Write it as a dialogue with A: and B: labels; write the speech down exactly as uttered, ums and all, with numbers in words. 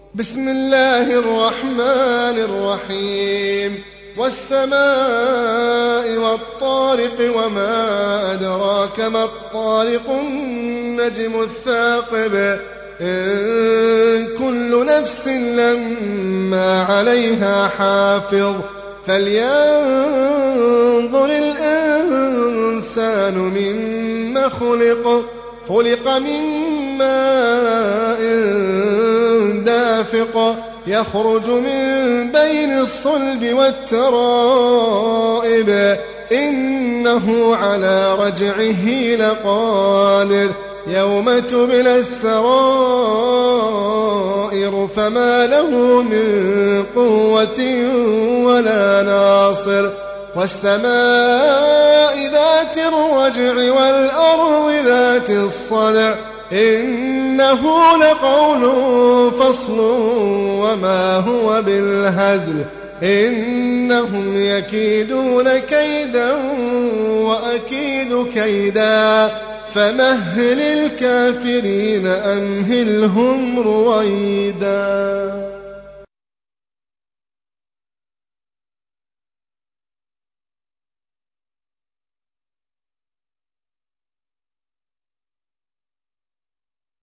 A: بسم الله الرحمن الرحيم والسماء والطارق وما أدراك ما الطارق النجم الثاقب إن كل نفس لما عليها حافظ فلينظر الإنسان مما خلق خلق من ماء دافق يخرج من بين الصلب والترائب إنه على رجعه لقادر يوم تبلى السرائر فما له من قوة ولا ناصر والسماء ذات الرجع والأرض ذات الصدع إنه لقول فصل وما هو بالهزل إنهم يكيدون كيدا وأكيد كيدا فمهل الكافرين أمهلهم رويدا.